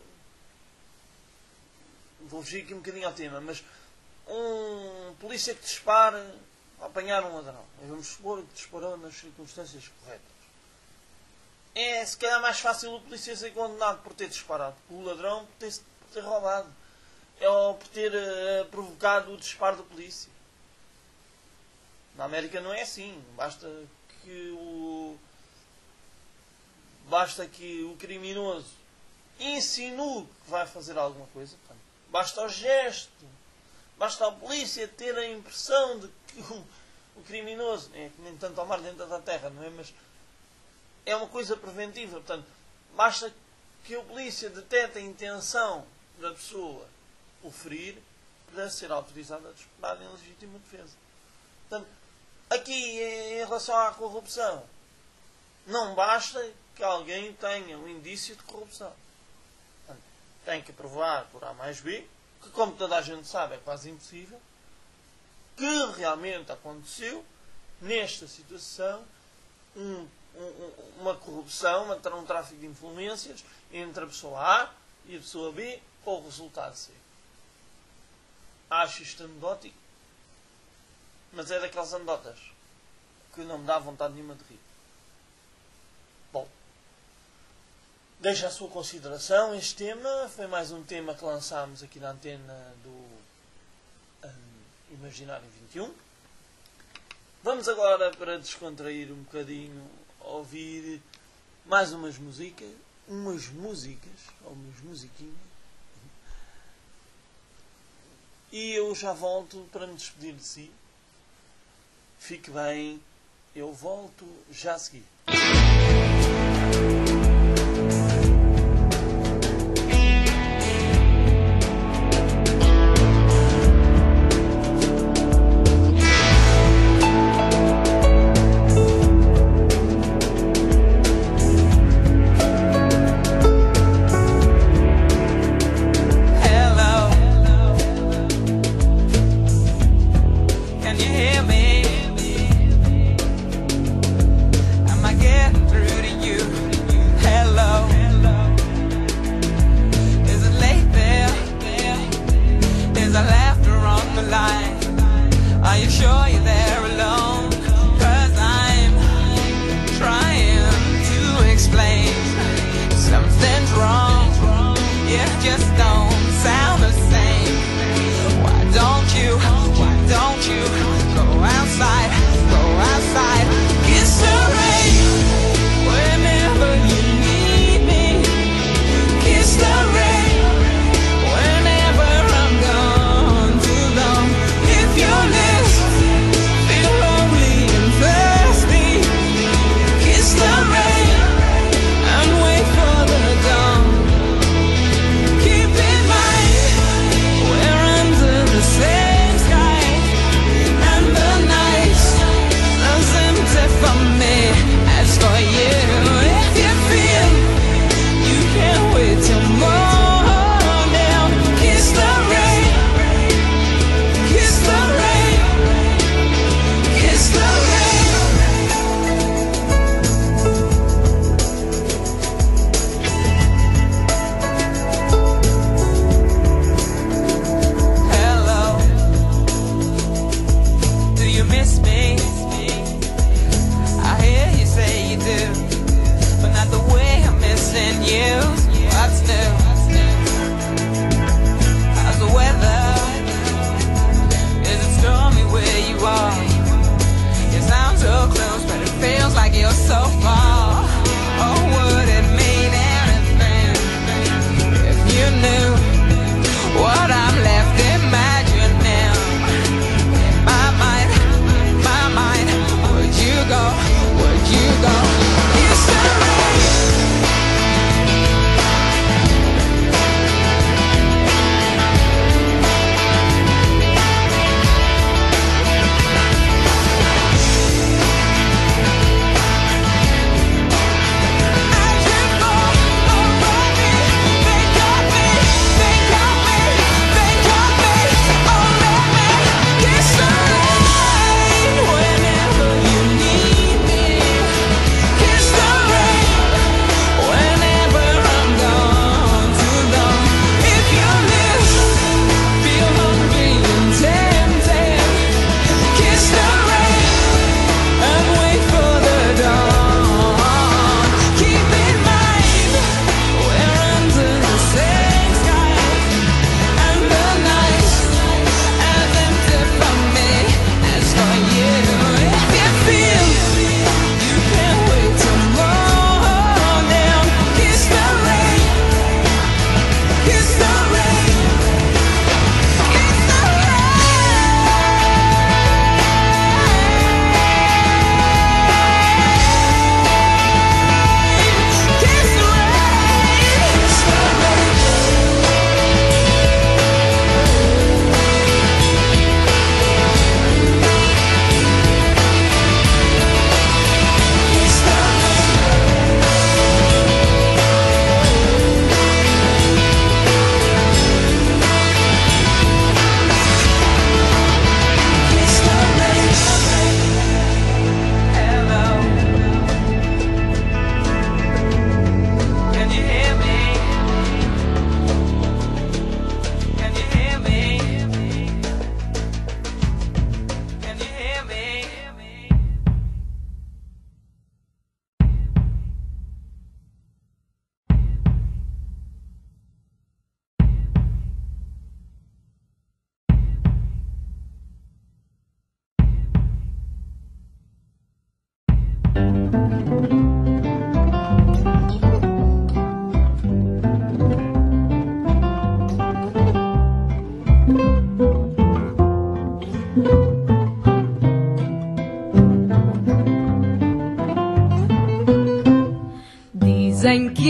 Vou fugir aqui um bocadinho ao tema, mas um polícia que dispara a apanhar um ladrão. Vamos supor que disparou nas circunstâncias corretas. É se calhar mais fácil o polícia ser condenado por ter disparado que o ladrão por ter roubado. Ou por ter provocado o disparo do polícia. Na América não é assim. Basta que o criminoso insinue que vai fazer alguma coisa. Portanto, basta o gesto. Basta a polícia ter a impressão de que o criminoso, é que nem tanto ao mar dentro da terra, não é? Mas é uma coisa preventiva. Portanto, basta que a polícia detecte a intenção da pessoa o ferir para ser autorizada a disparar em legítima defesa. Portanto, aqui em relação à corrupção, não basta que alguém tenha um indício de corrupção. Portanto, tem que provar por A mais B, que como toda a gente sabe é quase impossível, que realmente aconteceu nesta situação uma corrupção, um tráfico de influências entre a pessoa A e a pessoa B para o resultado C. Acho isto anedótico, mas é daquelas anedotas que não me dá vontade nenhuma de rir. Bom, deixo à sua consideração este tema. Foi mais um tema que lançámos aqui na antena do Imaginário 21. Vamos agora, para descontrair um bocadinho, ouvir mais umas músicas ou umas musiquinhas. E eu já volto para me despedir de si. Fique bem, eu volto já a seguir.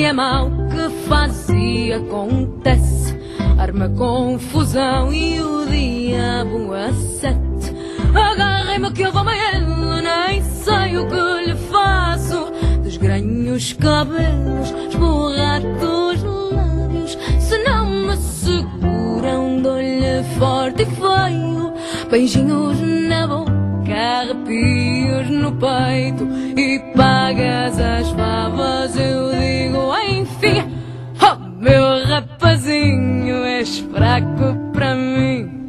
é mau que faz e acontece, arma confusão e o diabo a sete. Agarrem-me que eu vou ele, nem sei o que lhe faço. Desgranho os cabelos, esborrato os lábios. Se não me seguram, dou-lhe forte e feio. Beijinhos na boca, arrepios no peito. E pagas as favas, eu digo enfim. Oh, meu rapazinho, és fraco para mim.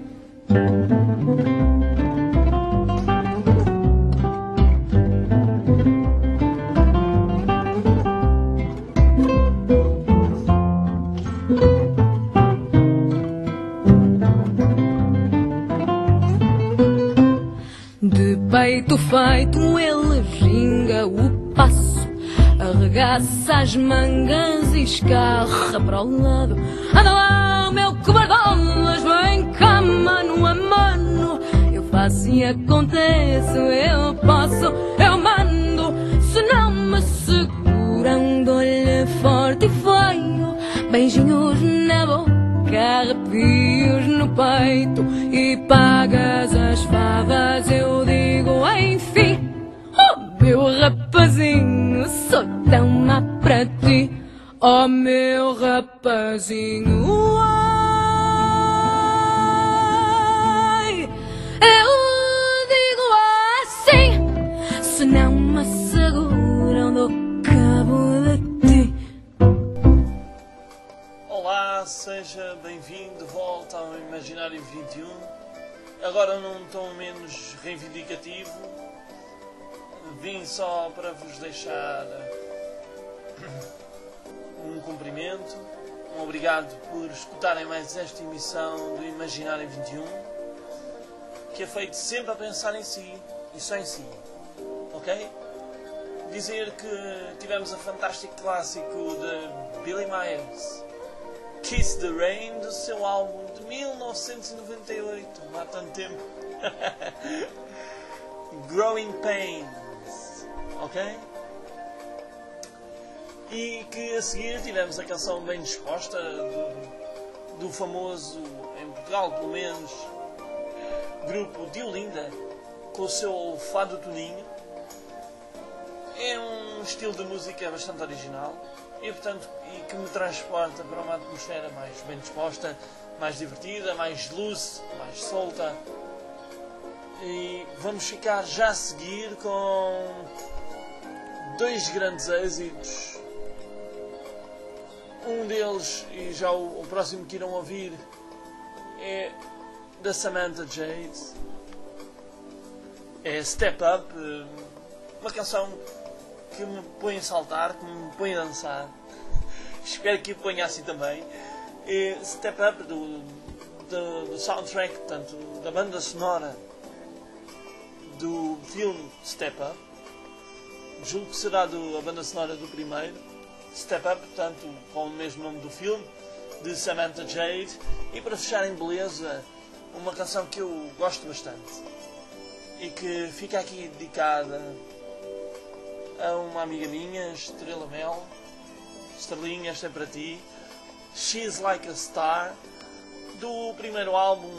De peito feito ele ginga o passo, arregaça as mangas e escarra para o lado. Anda lá, meu cobardolas, vem cá mano a mano. Eu faço e acontece, eu posso, eu mando. Se não me seguram, dou-lhe forte e feio. Beijinhos na boca, arrepios no peito. E pagas as favas, eu digo enfim. Oh, meu rapazinho, sou tão má para ti. Oh, meu rapazinho, ai, eu digo assim. Se não me seguram, dou cabo de ti. Olá, seja bem-vindo de volta ao Imaginário 21. Agora num tom menos reivindicativo. Vim só para vos deixar um cumprimento, um obrigado por escutarem mais esta emissão do Imaginário 21, que é feito sempre a pensar em si e só em si, ok? Dizer que tivemos a fantástico clássico de Billy Myers, Kiss the Rain, do seu álbum de 1998, não há tanto tempo. Growing Pains, ok? E que a seguir tivemos a canção Bem Disposta do famoso, em Portugal pelo menos, grupo Diolinda, com o seu Fado Toninho. É um estilo de música bastante original e, portanto, que me transporta para uma atmosfera mais bem disposta, mais divertida, mais loose, mais solta. E vamos ficar já a seguir com dois grandes êxitos. Um deles, e já o próximo que irão ouvir, é da Samantha Jade. É Step Up, uma canção que me põe a saltar, que me põe a dançar. Espero que o ponha assim também. É Step Up do soundtrack, portanto, da banda sonora do filme Step Up. Julgo que será a banda sonora do primeiro Step Up, portanto, com o mesmo nome do filme, de Samantha Jade. E para fechar em beleza, uma canção que eu gosto bastante e que fica aqui dedicada a uma amiga minha, Estrela Mel. Estrelinha, esta é para ti. She's Like a Star, do primeiro álbum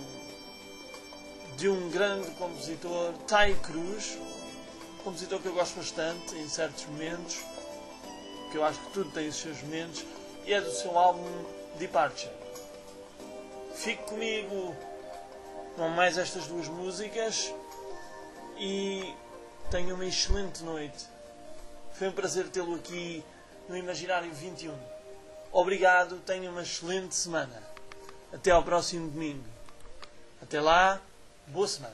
de um grande compositor, Ty Cruz, um compositor que eu gosto bastante em certos momentos, que eu acho que tudo tem os seus momentos, e é do seu álbum Departure. Fique comigo com mais estas duas músicas e tenha uma excelente noite. Foi um prazer tê-lo aqui no Imaginário 21. Obrigado, tenha uma excelente semana. Até ao próximo domingo. Até lá, boa semana.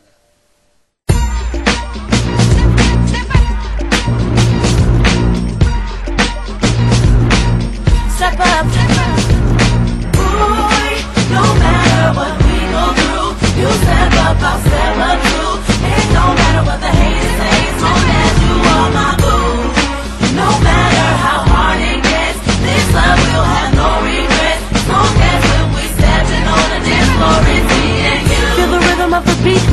Step up, boy, no matter what we go through, you step up, I'll step up too. It don't matter what the haters say, as long as you are my boo. No matter how hard it gets, this love will have no regrets. As long as when we stepping on the dance floor, it's me and you. Feel the rhythm of the beat, that's my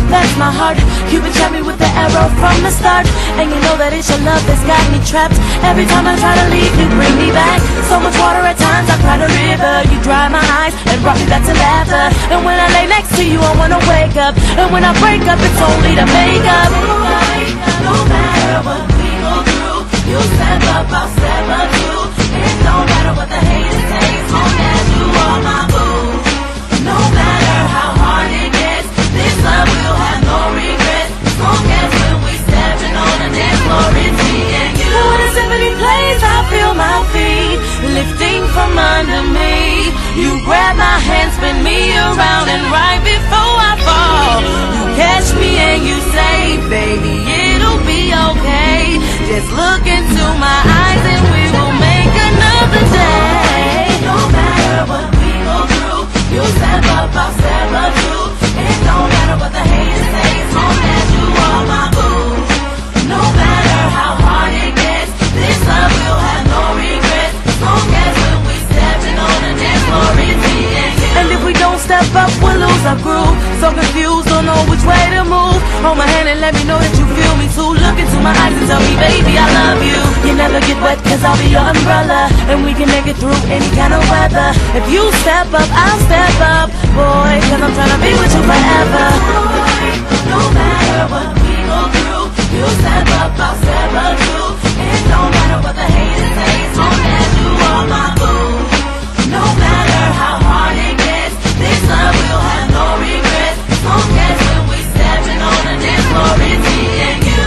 my heart. Cupid shot me with the arrow from the start, and you know that it's your love that's got me trapped. Every time I try to leave, you bring me back. So much water at times, I cried a river. You dry my eyes and brought me back to laughter. And when I lay next to you, I wanna wake up. And when I break up, it's only to make up. No matter what we go through, you step up, I'll step up too. It don't matter what the haters say, as long as you are my boo. No matter how hard it gets, this love will have no regrets. As long as when we stepping on the dance floor, it's me and you. When the symphony plays, I feel my feet lifting from under me. You grab my hand, spin me around, and right before I fall, you catch me and you say, baby, it'll be okay. Just look into my eyes and we will make another day. No matter what we go through, you step up, I'll step up too. It don't matter what the haters say, as long as you are my boo. No matter how hard it gets, this love will have no regrets. As long as when we stepping on the dance floor, it's me and you. And if we don't step up, we'll lose our groove. So confused, don't know which way to move. Hold my hand and let me know that you feel me too. Look into my eyes and tell me, baby, I love you. You never get wet, cause I'll be your umbrella, and we can make it through any kind of weather. If you step up, I'll step up, boy, cause I'm tryna be with you forever. No matter what we go through, you step up, I'll step up too. It don't matter what the haters say, as long as you are my boo. No matter how hard it gets, this love will have no regrets. As long as when we stepping on the dance floor, it's me and you.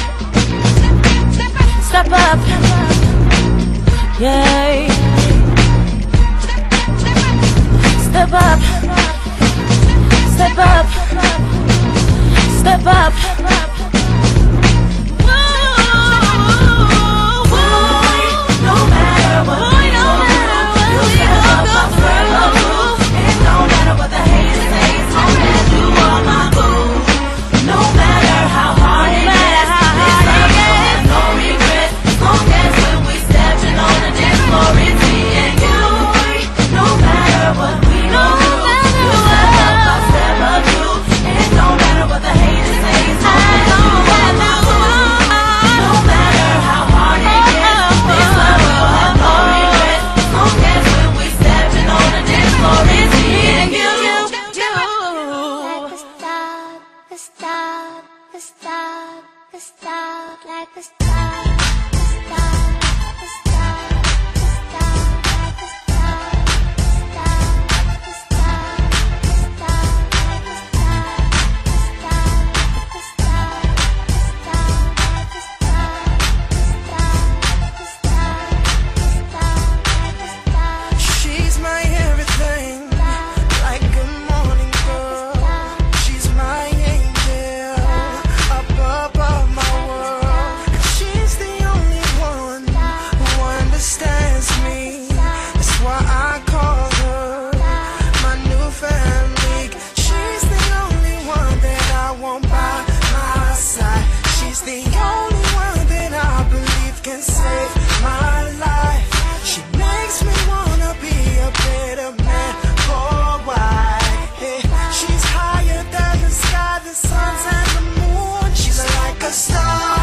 Step up, yeah. Step up, step up, step up. No matter what we go through, you step up, I'll step up too. It don't matter what the haters say, as long as you are my boo. No matter how hard it gets, this love will have no regrets. As long as when we stepping on the dance floor, it's me and you. No matter what we go through, you step up, I'll step up too. It don't matter what the haters say, as long as you are my boo. No matter how hard it gets, this love will have no regrets. As long as when we stepping on the dance floor, it's me and you. Like a star, a star, a star, a star, like a star, a star, a star, a star, like a star, a star, a star, a star, like a star, a star, a star, a star, like a star. She's my everything, like a morning girl. She's my angel, up above my world. She's the only one who understands me. That's why I call her my new family. She's the only one that I want by my side. She's the only one that I believe can save my life. She makes me wanna be a better man. Oh, why? Yeah. She's higher than the sky, the suns and the moon. She's like a star.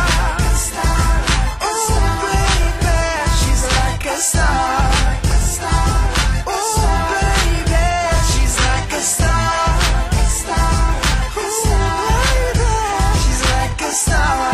Oh, baby, she's like a star. Oh, baby, she's like a star. Oh, baby, she's like a star.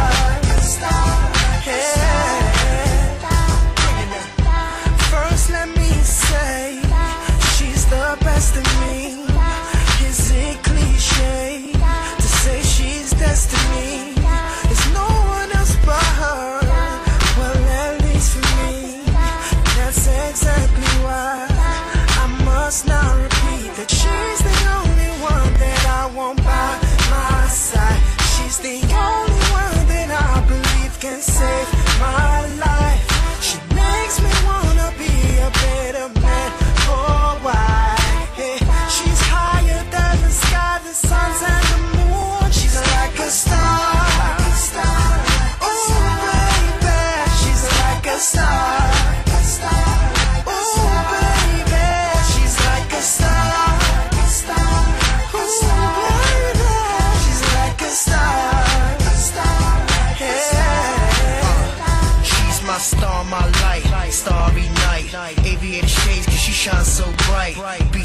First, let me say, she's the best of me. Is it cliche to say she's destiny? There's no one else but her. Well, at least for me, that's exactly why I must not repeat that she's the only one that I want by my side. She's the only one that I believe can save my life. She makes me wanna be a better man. Oh, why? Hey, she's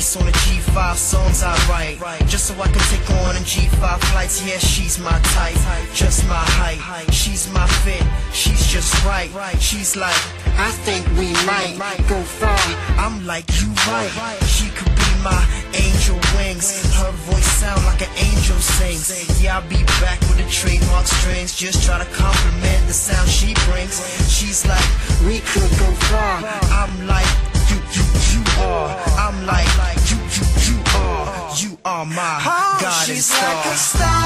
advice on the G5 songs I write, just so I can take on in G5 flights. Yeah, she's my type, just my height. She's my fit, she's just right. She's like, I think we might go far. I'm like, you right. She could be my angel wings. Her voice sound like an angel sings. Yeah, I'll be back with the trademark strings. Just try to compliment the sound she brings. She's like, we could go far. I'm like, you are. I'm like, you are. You are my goddess star.